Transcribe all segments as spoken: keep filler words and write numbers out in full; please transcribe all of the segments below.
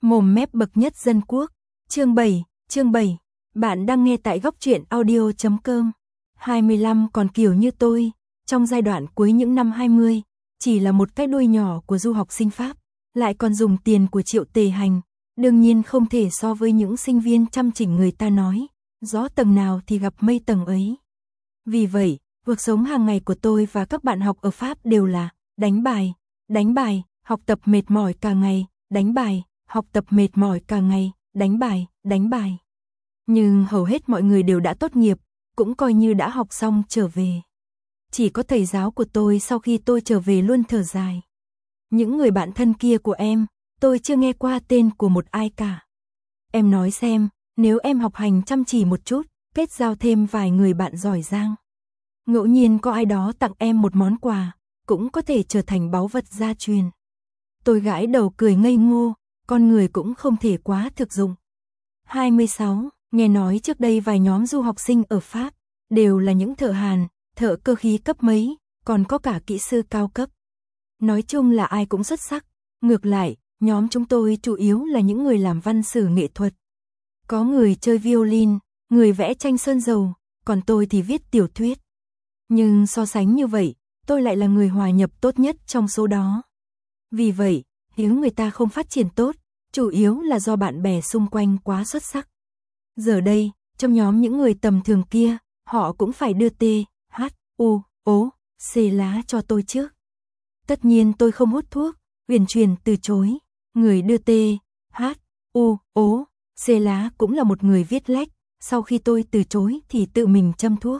Mồm mép bậc nhất dân quốc. Chương bảy, chương bảy. Bạn đang nghe tại góc truyện audio chấm com. hai mươi lăm còn kiểu như tôi, trong giai đoạn cuối những năm hai mươi, chỉ là một cái đuôi nhỏ của du học sinh Pháp, lại còn dùng tiền của Triệu Tề Hành, đương nhiên không thể so với những sinh viên chăm chỉnh người ta nói, gió tầng nào thì gặp mây tầng ấy. Vì vậy, cuộc sống hàng ngày của tôi và các bạn học ở Pháp đều là đánh bài, đánh bài, học tập mệt mỏi cả ngày, đánh bài, học tập mệt mỏi cả ngày, đánh bài, đánh bài. Nhưng hầu hết mọi người đều đã tốt nghiệp, cũng coi như đã học xong trở về. Chỉ có thầy giáo của tôi sau khi tôi trở về luôn thở dài. Những người bạn thân kia của em, tôi chưa nghe qua tên của một ai cả. Em nói xem, nếu em học hành chăm chỉ một chút, kết giao thêm vài người bạn giỏi giang, ngẫu nhiên có ai đó tặng em một món quà, cũng có thể trở thành báu vật gia truyền. Tôi gãi đầu cười ngây ngô, con người cũng không thể quá thực dụng. hai mươi sáu, nghe nói trước đây vài nhóm du học sinh ở Pháp, đều là những thợ hàn, thợ cơ khí cấp mấy, còn có cả kỹ sư cao cấp. Nói chung là ai cũng xuất sắc, ngược lại, nhóm chúng tôi chủ yếu là những người làm văn sử nghệ thuật. Có người chơi violin, người vẽ tranh sơn dầu, còn tôi thì viết tiểu thuyết. Nhưng so sánh như vậy, tôi lại là người hòa nhập tốt nhất trong số đó. Vì vậy, nếu người ta không phát triển tốt, chủ yếu là do bạn bè xung quanh quá xuất sắc. Giờ đây, trong nhóm những người tầm thường kia, họ cũng phải đưa T, H, U, O, C lá cho tôi trước. Tất nhiên tôi không hút thuốc, uyển chuyển từ chối. Người đưa T, H, U, O, C lá cũng là một người viết lách, sau khi tôi từ chối thì tự mình châm thuốc.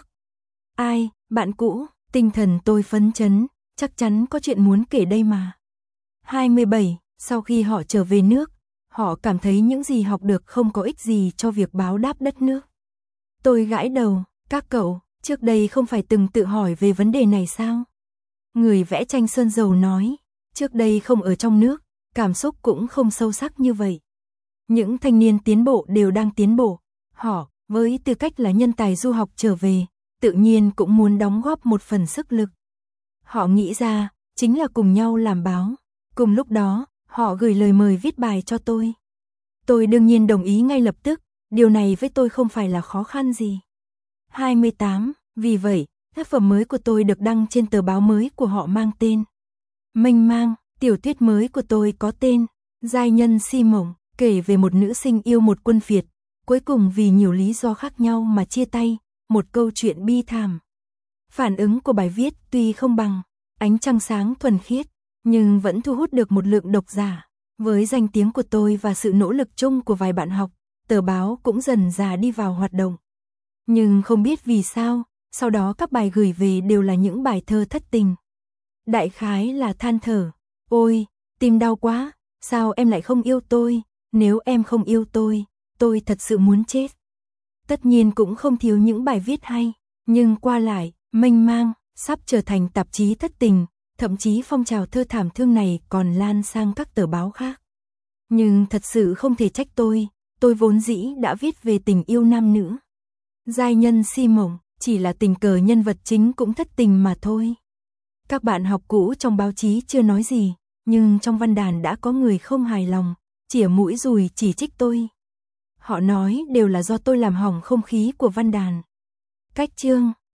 Ai, bạn cũ, tinh thần tôi phấn chấn, chắc chắn có chuyện muốn kể đây mà. hai mươi bảy, sau khi họ trở về nước, họ cảm thấy những gì học được không có ích gì cho việc báo đáp đất nước. Tôi gãi đầu, các cậu, trước đây không phải từng tự hỏi về vấn đề này sao? Người vẽ tranh sơn dầu nói, trước đây không ở trong nước, cảm xúc cũng không sâu sắc như vậy. Những thanh niên tiến bộ đều đang tiến bộ, họ, với tư cách là nhân tài du học trở về, tự nhiên cũng muốn đóng góp một phần sức lực. Họ nghĩ ra, chính là cùng nhau làm báo. Cùng lúc đó, họ gửi lời mời viết bài cho tôi. Tôi đương nhiên đồng ý ngay lập tức, điều này với tôi không phải là khó khăn gì. hai mươi tám, vì vậy, tác phẩm mới của tôi được đăng trên tờ báo mới của họ mang tên Mênh Mang. Tiểu thuyết mới của tôi có tên Giai nhân si mộng, kể về một nữ sinh yêu một quân Việt, cuối cùng vì nhiều lý do khác nhau mà chia tay, một câu chuyện bi thảm. Phản ứng của bài viết tuy không bằng Ánh trăng sáng thuần khiết, nhưng vẫn thu hút được một lượng độc giả. Với danh tiếng của tôi và sự nỗ lực chung của vài bạn học, tờ báo cũng dần dà đi vào hoạt động. Nhưng không biết vì sao, sau đó các bài gửi về đều là những bài thơ thất tình. Đại khái là than thở, ôi, tim đau quá, sao em lại không yêu tôi, nếu em không yêu tôi, tôi thật sự muốn chết. Tất nhiên cũng không thiếu những bài viết hay, nhưng qua lại, Mênh Mang, sắp trở thành tạp chí thất tình, thậm chí phong trào thơ thảm thương này còn lan sang các tờ báo khác. Nhưng thật sự không thể trách tôi, tôi vốn dĩ đã viết về tình yêu nam nữ. Giai nhân si mộng, chỉ là tình cờ nhân vật chính cũng thất tình mà thôi. Các bạn học cũ trong báo chí chưa nói gì, nhưng trong văn đàn đã có người không hài lòng, chỉa mũi dùi chỉ trích tôi. Họ nói đều là do tôi làm hỏng không khí của văn đàn. Cách chương